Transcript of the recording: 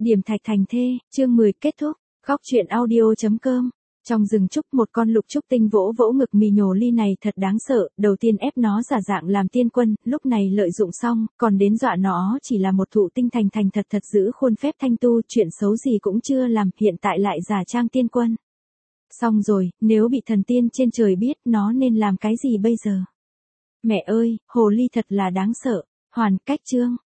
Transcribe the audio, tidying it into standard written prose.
Điểm thạch thành thê, chương 10 kết thúc. Khóc chuyện audio.com. Trong rừng trúc một con lục trúc tinh vỗ vỗ ngực mì nhổ ly này thật đáng sợ, đầu tiên ép nó giả dạng làm tiên quân, lúc này lợi dụng xong, còn đến dọa nó chỉ là một thụ tinh thành thành thật thật giữ khuôn phép thanh tu, chuyện xấu gì cũng chưa làm, hiện tại lại giả trang tiên quân. Xong rồi, nếu bị thần tiên trên trời biết nó nên làm cái gì bây giờ? Mẹ ơi, hồ ly thật là đáng sợ. Hoàn cách chương.